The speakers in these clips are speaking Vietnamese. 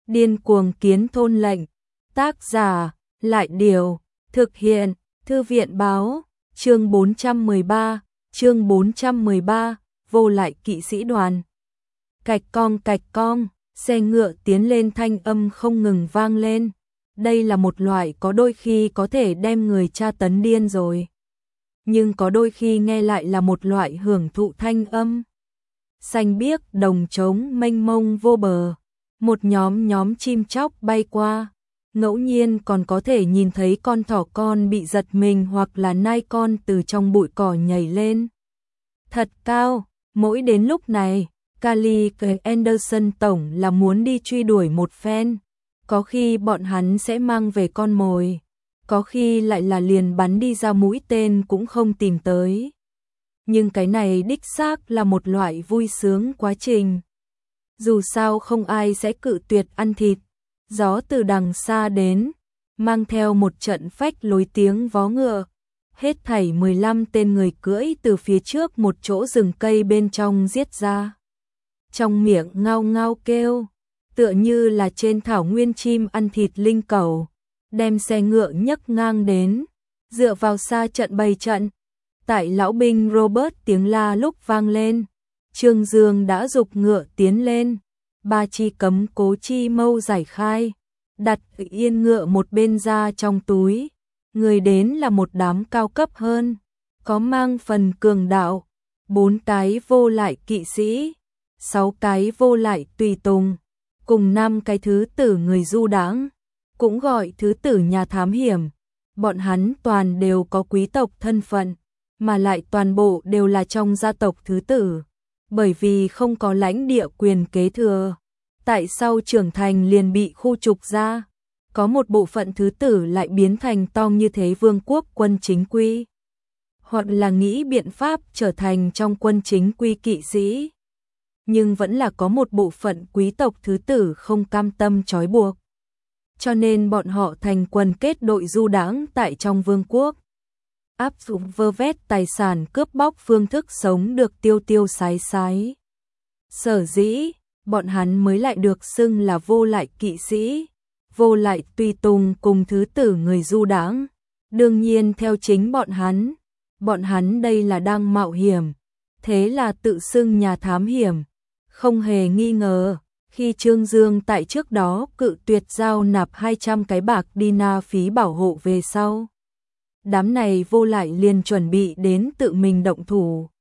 Điên cuồng kiến thôn lệnh. Tác giả, Lại Điều. Thực hiện, Thư viện báo. Chương 413, vô lại kỵ sĩ đoàn. Cạch cong, xe ngựa tiến lên, thanh âm không ngừng vang lên. Đây là một loại có đôi khi có thể đem người tra tấn điên rồi, nhưng có đôi khi nghe lại là một loại hưởng thụ thanh âm. Xanh biếc đồng trống mênh mông vô bờ, một nhóm chim chóc bay qua, ngẫu nhiên còn có thể nhìn thấy con thỏ con bị giật mình hoặc là nai con từ trong bụi cỏ nhảy lên thật cao. Mỗi đến lúc này, Callie Anderson tổng là muốn đi truy đuổi một phen, có khi bọn hắn sẽ mang về con mồi, có khi lại là liền bắn đi ra mũi tên cũng không tìm tới. Nhưng cái này đích xác là một loại vui sướng quá trình. Dù sao không ai sẽ cự tuyệt ăn thịt. Gió từ đằng xa đến, mang theo một trận phách lối tiếng vó ngựa. Hết thảy 15 tên người cưỡi từ phía trước một chỗ rừng cây bên trong giết ra. Trong miệng ngao ngao kêu, tựa như là trên thảo nguyên chim ăn thịt linh cẩu, đem xe ngựa nhấc ngang đến, dựa vào xa trận bày trận. Tại lão binh Robert tiếng la lúc vang lên, Trương Dương đã giục ngựa tiến lên, ba chi cấm cố chi mâu giải khai, đặt yên ngựa một bên ra trong túi. Người đến là một đám cao cấp hơn, có mang phần cường đạo, 4 cái vô lại kỵ sĩ, 6 cái vô lại tùy tùng, cùng 5 cái thứ tử người du đãng, cũng gọi thứ tử nhà thám hiểm. Bọn hắn toàn đều có quý tộc thân phận, mà lại toàn bộ đều là trong gia tộc thứ tử, bởi vì không có lãnh địa quyền kế thừa. Tại sau trưởng thành liền bị khu trục ra, có một bộ phận thứ tử lại biến thành Tong như thế vương quốc quân chính quy, hoặc là nghĩ biện pháp trở thành trong quân chính quy kỵ sĩ. Nhưng vẫn là có một bộ phận quý tộc thứ tử không cam tâm trói buộc, cho nên bọn họ thành quần kết đội du đãng tại trong vương quốc, áp dụng vơ vét tài sản cướp bóc phương thức sống được tiêu tiêu sái sái. Sở dĩ, bọn hắn mới lại được xưng là vô lại kỵ sĩ, vô lại tùy tùng cùng thứ tử người du đãng. Đương nhiên theo chính bọn hắn đây là đang mạo hiểm, thế là tự xưng nhà thám hiểm. Không hề nghi ngờ, khi Trương Dương tại trước đó cự tuyệt giao nạp 200 cái bạc dinar phí bảo hộ về sau, đám này vô lại liền chuẩn bị đến tự mình động thủ.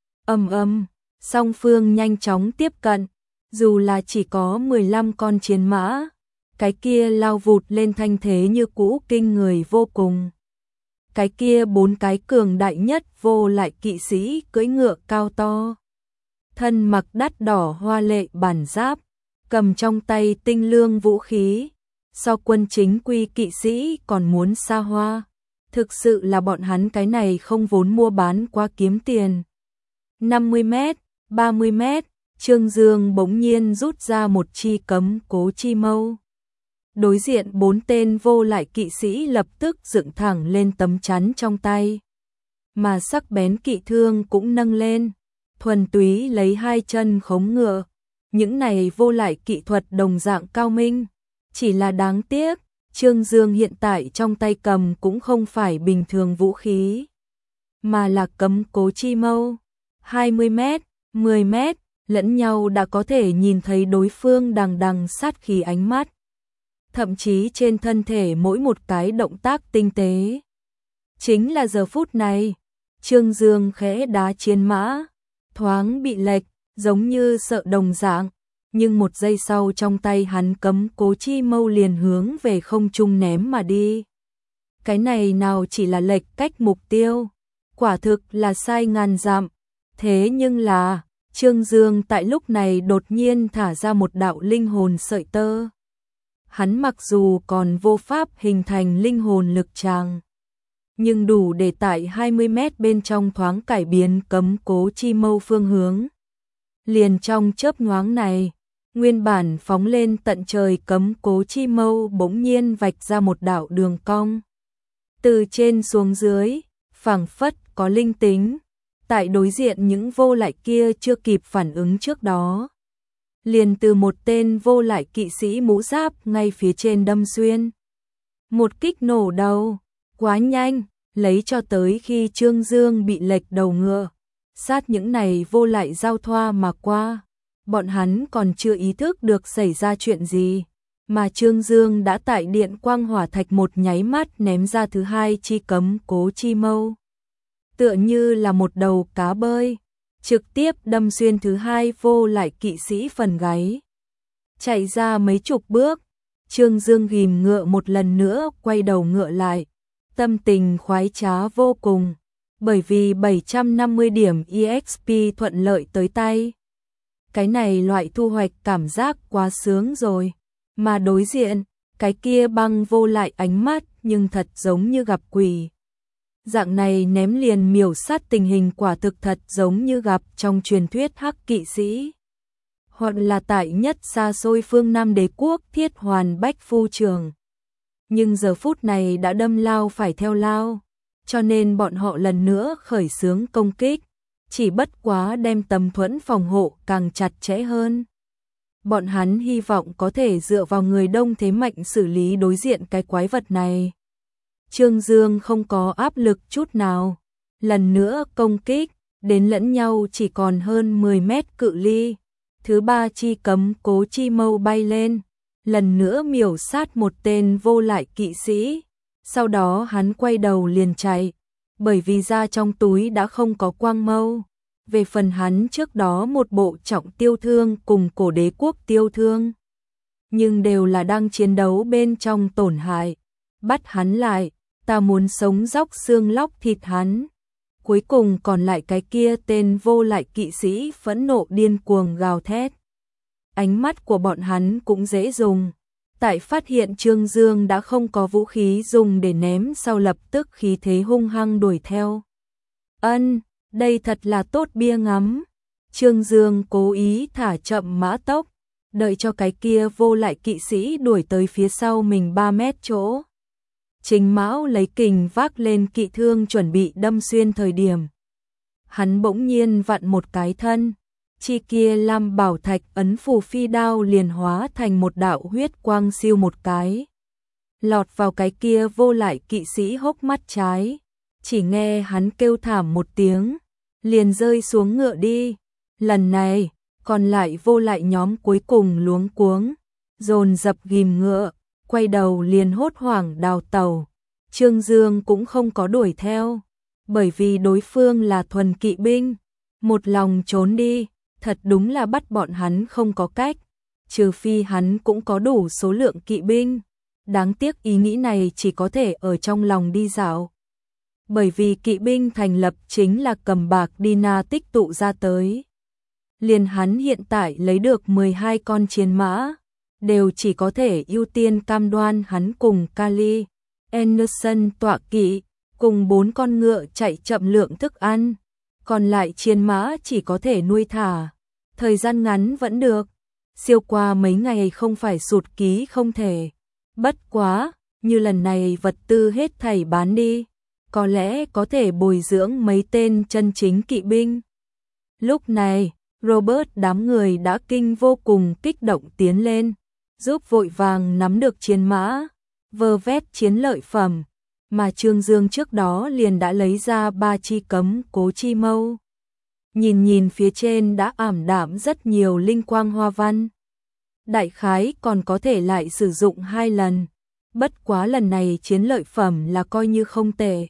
Song phương nhanh chóng tiếp cận, dù là chỉ có 15 con chiến mã, cái kia lao vụt lên thanh thế như cũ kinh người vô cùng. Cái kia 4 cái cường đại nhất vô lại kỵ sĩ cưỡi ngựa cao to, thân mặc đắt đỏ hoa lệ bản giáp, cầm trong tay tinh lương vũ khí, so quân chính quy kỵ sĩ còn muốn xa hoa. Thực sự là bọn hắn cái này không vốn mua bán quá kiếm tiền. 50 mét, 30 mét, Trương Dương bỗng nhiên rút ra một chi cấm cố chi mâu. Đối diện 4 tên vô lại kỵ sĩ lập tức dựng thẳng lên tấm chắn trong tay, mà sắc bén kỵ thương cũng nâng lên, thuần túy lấy 2 chân khống ngựa. Những này vô lại kỹ thuật đồng dạng cao minh, chỉ là đáng tiếc, Trương Dương hiện tại trong tay cầm cũng không phải bình thường vũ khí, mà là cấm cố chi mâu. 20 mét, 10 mét, lẫn nhau đã có thể nhìn thấy đối phương đằng đằng sát khí ánh mắt. Thậm chí trên thân thể mỗi một cái động tác tinh tế. Chính là giờ phút này, Trương Dương khẽ đá chiến mã, thoáng bị lệch, giống như sợ đồng dạng, nhưng một giây sau trong tay hắn cấm cố chi mâu liền hướng về không trung ném mà đi. Cái này nào chỉ là lệch cách mục tiêu, quả thực là sai ngàn dặm. Thế nhưng là, Trương Dương tại lúc này đột nhiên thả ra một đạo linh hồn sợi tơ. Hắn mặc dù còn vô pháp hình thành linh hồn lực tràng, nhưng đủ để tại 20 mét bên trong thoáng cải biến cấm cố chi mâu phương hướng. Liền trong chớp nhoáng này, nguyên bản phóng lên tận trời cấm cố chi mâu bỗng nhiên vạch ra một đạo đường cong. Từ trên xuống dưới, phảng phất có linh tính, tại đối diện những vô lại kia chưa kịp phản ứng trước đó. liền từ một tên vô lại kỵ sĩ mũ giáp ngay phía trên đâm xuyên. Một kích nổ đầu, quá nhanh, lấy cho tới khi Trương Dương bị lệch đầu ngựa, sát những này vô lại giao thoa mà qua. Bọn hắn còn chưa ý thức được xảy ra chuyện gì, mà Trương Dương đã tại điện quang hỏa thạch một nháy mắt ném ra thứ hai chi cấm cố chi mâu. Tựa như là một đầu cá bơi, trực tiếp đâm xuyên thứ hai vô lại kỵ sĩ phần gáy. Chạy ra mấy chục bước, Trương Dương ghìm ngựa một lần nữa quay đầu ngựa lại, tâm tình khoái trá vô cùng, bởi vì 750 điểm EXP thuận lợi tới tay. Cái này loại thu hoạch cảm giác quá sướng rồi, mà đối diện, cái kia băng vô lại ánh mắt nhưng thật giống như gặp quỷ. Dạng này ném liền miểu sát tình hình quả thực thật giống như gặp trong truyền thuyết hắc kỵ sĩ. Hoặc là tại nhất xa xôi phương Nam đế quốc Thiết Hoàn Bách Phu Trường. Nhưng giờ phút này đã đâm lao phải theo lao, cho nên bọn họ lần nữa khởi xướng công kích, chỉ bất quá đem tấm thuẫn phòng hộ càng chặt chẽ hơn. Bọn hắn hy vọng có thể dựa vào người đông thế mạnh xử lý đối diện cái quái vật này. Trương Dương không có áp lực chút nào, lần nữa công kích, đến lẫn nhau chỉ còn hơn 10 mét cự ly. Thứ ba chi cấm cố chi mâu bay lên, lần nữa miểu sát một tên vô lại kỵ sĩ. Sau đó hắn quay đầu liền chạy, bởi vì ra trong túi đã không có quang mâu. Về phần hắn trước đó một bộ trọng tiêu thương cùng cổ đế quốc tiêu thương, nhưng đều là đang chiến đấu bên trong tổn hại. Bắt hắn lại, ta muốn sống róc xương lóc thịt hắn. Cuối cùng còn lại cái kia tên vô lại kỵ sĩ phẫn nộ điên cuồng gào thét. Ánh mắt của bọn hắn cũng dễ dùng. Tại phát hiện Trương Dương đã không có vũ khí dùng để ném sau lập tức khí thế hung hăng đuổi theo. Đây thật là tốt bia ngắm. Trương Dương cố ý thả chậm mã tốc, đợi cho cái kia vô lại kỵ sĩ đuổi tới phía sau mình 3 mét chỗ. Trình Mão lấy kình vác lên kỵ thương chuẩn bị đâm xuyên thời điểm. Hắn bỗng nhiên vặn một cái thân, chi kia lam bảo thạch ấn phù phi đao liền hóa thành một đạo huyết quang siêu một cái. Lọt vào cái kia vô lại kỵ sĩ hốc mắt trái, chỉ nghe hắn kêu thảm một tiếng, liền rơi xuống ngựa đi. Lần này, còn lại vô lại nhóm cuối cùng luống cuống, dồn dập ghim ngựa, quay đầu liền hốt hoảng đào tàu. Trương Dương cũng không có đuổi theo, bởi vì đối phương là thuần kỵ binh, một lòng trốn đi, thật đúng là bắt bọn hắn không có cách, trừ phi hắn cũng có đủ số lượng kỵ binh. Đáng tiếc ý nghĩ này chỉ có thể ở trong lòng đi dạo. Bởi vì kỵ binh thành lập chính là cầm bạc Dina tích tụ ra tới. Liền hắn hiện tại lấy được 12 con chiến mã, đều chỉ có thể ưu tiên cam đoan hắn cùng Kali, Anderson tọa kỵ, cùng 4 con ngựa chạy chậm lượng thức ăn. Còn lại chiến mã chỉ có thể nuôi thả. Thời gian ngắn vẫn được, siêu qua mấy ngày không phải sụt ký không thể. Bất quá, như lần này vật tư hết thảy bán đi, có lẽ có thể bồi dưỡng mấy tên chân chính kỵ binh. Lúc này, Robert đám người đã kinh vô cùng kích động tiến lên, giúp vội vàng nắm được chiến mã, vơ vét chiến lợi phẩm, mà Trương Dương trước đó liền đã lấy ra 3 chi cấm cố chi mâu. Nhìn phía trên đã ảm đạm rất nhiều linh quang hoa văn. Đại khái còn có thể lại sử dụng 2 lần, bất quá lần này chiến lợi phẩm là coi như không tệ.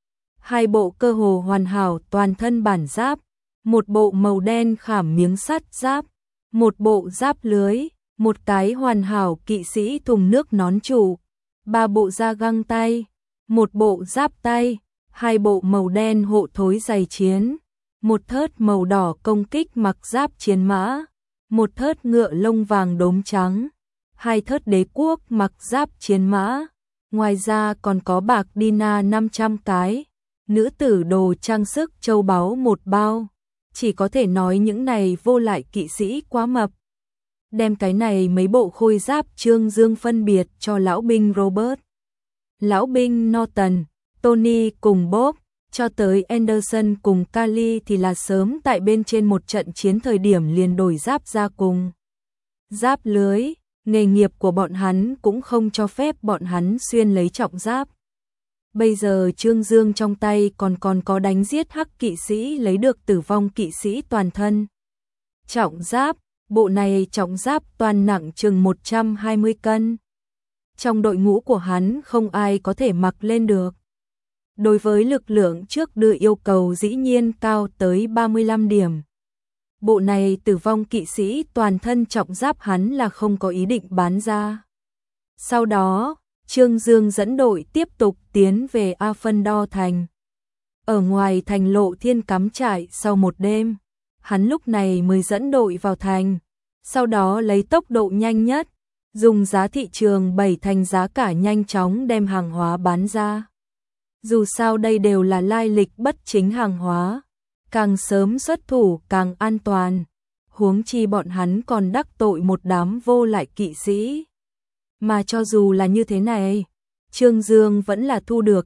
2 bộ cơ hồ hoàn hảo toàn thân bản giáp, một bộ màu đen khảm miếng sắt giáp, một bộ giáp lưới, một cái hoàn hảo kỵ sĩ thùng nước nón trụ, 3 bộ da găng tay, một bộ giáp tay, 2 bộ màu đen hộ thối giày chiến, một thớt màu đỏ công kích mặc giáp chiến mã, một thớt ngựa lông vàng đốm trắng, 2 thớt đế quốc mặc giáp chiến mã. Ngoài ra còn có bạc Dina 500 cái, nữ tử đồ trang sức châu báu một bao. Chỉ có thể nói những này vô lại kỵ sĩ quá mập. Đem cái này mấy bộ khôi giáp Trương Dương phân biệt cho lão binh Robert, lão binh Norton, Tony cùng Bob, cho tới Anderson cùng Kali thì là sớm tại bên trên một trận chiến thời điểm liền đổi giáp ra cùng. giáp lưới, nghề nghiệp của bọn hắn cũng không cho phép bọn hắn xuyên lấy trọng giáp. Bây giờ Trương Dương trong tay còn có đánh giết hắc kỵ sĩ lấy được tử vong kỵ sĩ toàn thân. Trọng giáp, bộ này trọng giáp toàn nặng chừng 120 cân. Trong đội ngũ của hắn không ai có thể mặc lên được. Đối với lực lượng trước đưa yêu cầu dĩ nhiên cao tới 35 điểm. Bộ này tử vong kỵ sĩ toàn thân trọng giáp hắn là không có ý định bán ra. Sau đó, Trương Dương dẫn đội tiếp tục tiến về A Phân Đo Thành. Ở ngoài thành Lộ Thiên cắm trại sau một đêm, hắn lúc này mới dẫn đội vào thành, sau đó lấy tốc độ nhanh nhất, dùng giá thị trường 7 thành giá cả nhanh chóng đem hàng hóa bán ra. Dù sao đây đều là lai lịch bất chính hàng hóa, càng sớm xuất thủ càng an toàn, huống chi bọn hắn còn đắc tội một đám vô lại kỵ sĩ. Mà cho dù là như thế này, Trương Dương vẫn là thu được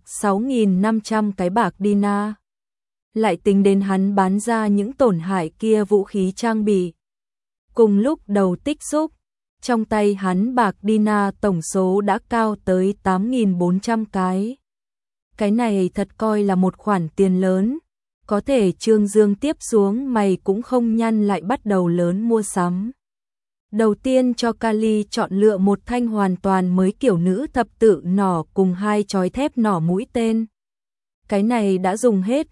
6.500 cái bạc dinar. Lại tính đến hắn bán ra những tổn hại kia vũ khí trang bị. Cùng lúc đầu tích xúc, trong tay hắn bạc dinar tổng số đã cao tới 8.400 cái. Cái này thật coi là một khoản tiền lớn, có thể Trương Dương tiếp xuống mày cũng không nhăn lại bắt đầu lớn mua sắm. Đầu tiên cho Kali chọn lựa một thanh hoàn toàn mới kiểu nữ thập tự nỏ cùng 2 chói thép nỏ mũi tên. Cái này đã dùng hết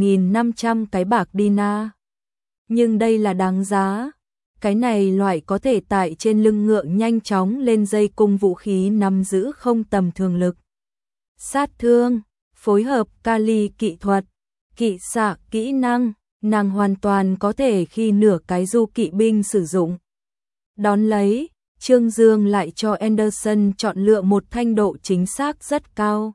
1.500 cái bạc dinar. Nhưng đây là đáng giá. Cái này loại có thể tại trên lưng ngựa nhanh chóng lên dây cung vũ khí nắm giữ không tầm thường lực. Sát thương, phối hợp Kali kỹ thuật, kỵ xạ kỹ năng, nàng hoàn toàn có thể khi nửa cái du kỵ binh sử dụng. Đón lấy, Trương Dương lại cho Anderson chọn lựa một thanh độ chính xác rất cao.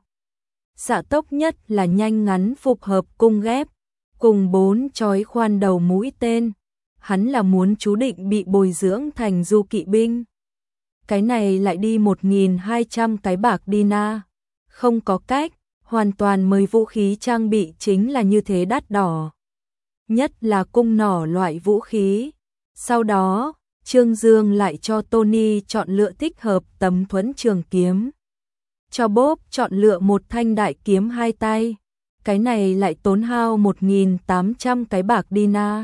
Xạ tốc nhất là nhanh ngắn phục hợp cung ghép, cùng 4 chói khoan đầu mũi tên. Hắn là muốn chú định bị bồi dưỡng thành du kỵ binh. Cái này lại đi 1.200 cái bạc dinar. Không có cách, hoàn toàn mới vũ khí trang bị chính là như thế đắt đỏ. Nhất là cung nỏ loại vũ khí. Sau đó, Trương Dương lại cho Tony chọn lựa thích hợp tấm thuẫn trường kiếm. Cho Bob chọn lựa một thanh đại kiếm 2 tay. Cái này lại tốn hao 1.800 cái bạc dinar.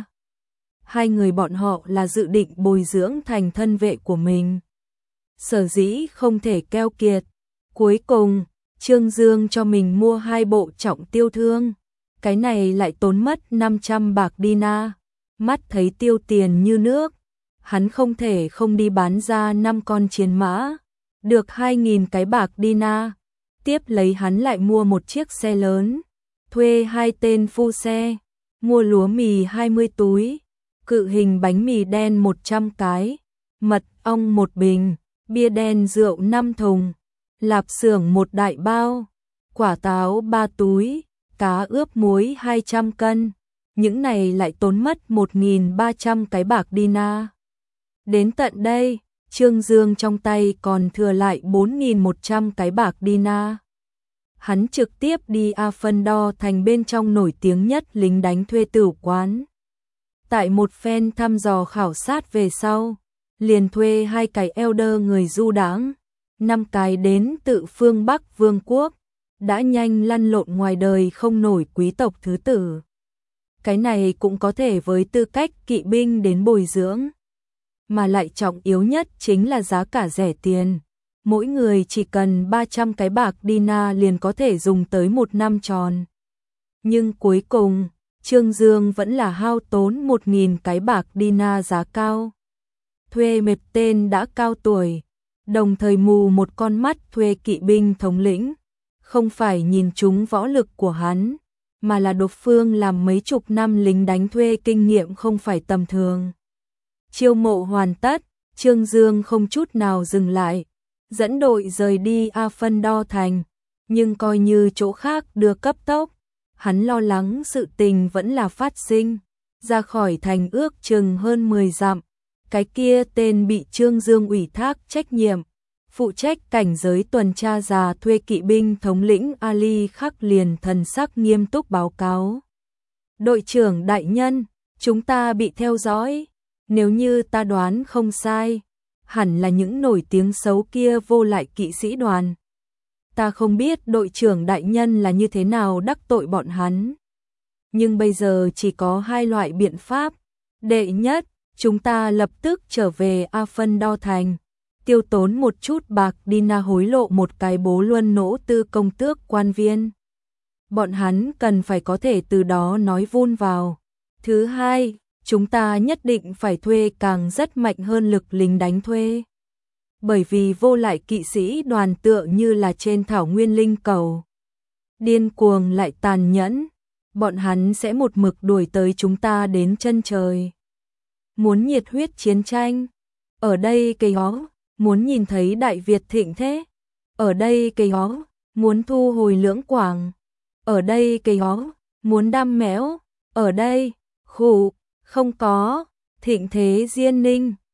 Hai người bọn họ là dự định bồi dưỡng thành thân vệ của mình. Sở dĩ không thể keo kiệt. Cuối cùng, Trương Dương cho mình mua 2 bộ trọng tiêu thương. Cái này lại tốn mất 500 bạc dinar. Mắt thấy tiêu tiền như nước. Hắn không thể không đi bán ra 5 con chiến mã. Được 2.000 cái bạc dinar. Tiếp lấy hắn lại mua một chiếc xe lớn. Thuê 2 tên phu xe. Mua lúa mì 20 túi. Cự hình bánh mì đen 100 cái. Mật ong 1 bình. Bia đen rượu 5 thùng. Lạp xưởng 1 đại bao. Quả táo 3 túi. Cá ướp muối 200 cân. Những này lại tốn mất 1.300 cái bạc dinar. Đến tận đây, Trương Dương trong tay còn thừa lại 4.100 cái bạc dinar. Hắn trực tiếp đi A Phân Đo Thành bên trong nổi tiếng nhất lính đánh thuê tử quán. Tại một phen thăm dò khảo sát về sau, liền thuê 2 cái elder người du đãng, 5 cái đến tự phương Bắc Vương quốc, đã nhanh lăn lộn ngoài đời không nổi quý tộc thứ tử. Cái này cũng có thể với tư cách kỵ binh đến bồi dưỡng. Mà lại trọng yếu nhất chính là giá cả rẻ tiền. Mỗi người chỉ cần 300 cái bạc dinar liền có thể dùng tới 1 năm tròn. Nhưng cuối cùng, Trương Dương vẫn là hao tốn 1.000 cái bạc dinar giá cao. Thuê một tên đã cao tuổi, đồng thời mù một con mắt thuê kỵ binh thống lĩnh. Không phải nhìn trúng võ lực của hắn, mà là đối phương làm mấy chục năm lính đánh thuê kinh nghiệm không phải tầm thường. Chiêu mộ hoàn tất, Trương Dương không chút nào dừng lại, dẫn đội rời đi A Phân Đo Thành, nhưng coi như chỗ khác đưa cấp tốc, hắn lo lắng sự tình vẫn là phát sinh, ra khỏi thành ước chừng hơn 10 dặm, cái kia tên bị Trương Dương ủy thác trách nhiệm, phụ trách cảnh giới tuần tra già thuê kỵ binh thống lĩnh Ali Khắc liền thần sắc nghiêm túc báo cáo. Đội trưởng đại nhân, chúng ta bị theo dõi. Nếu như ta đoán không sai, hẳn là những nổi tiếng xấu kia vô lại kỵ sĩ đoàn. Ta không biết đội trưởng đại nhân là như thế nào đắc tội bọn hắn. Nhưng bây giờ chỉ có hai loại biện pháp. Đệ nhất, chúng ta lập tức trở về A Phân Đo Thành, tiêu tốn một chút bạc đi hối lộ một cái bố luân nỗ tư công tước quan viên. Bọn hắn cần phải có thể từ đó nói vun vào. Thứ hai, chúng ta nhất định phải thuê càng rất mạnh hơn lực lính đánh thuê. Bởi vì vô lại kỵ sĩ đoàn tựa như là trên thảo nguyên linh cầu. Điên cuồng lại tàn nhẫn, bọn hắn sẽ một mực đuổi tới chúng ta đến chân trời. Muốn nhiệt huyết chiến tranh, ở đây cây hó, muốn nhìn thấy Đại Việt thịnh thế, ở đây cây hó, muốn thu hồi Lưỡng Quảng, ở đây cây hó, muốn đam mẽo, ở đây, khủ, không có, thịnh thế Diên Ninh.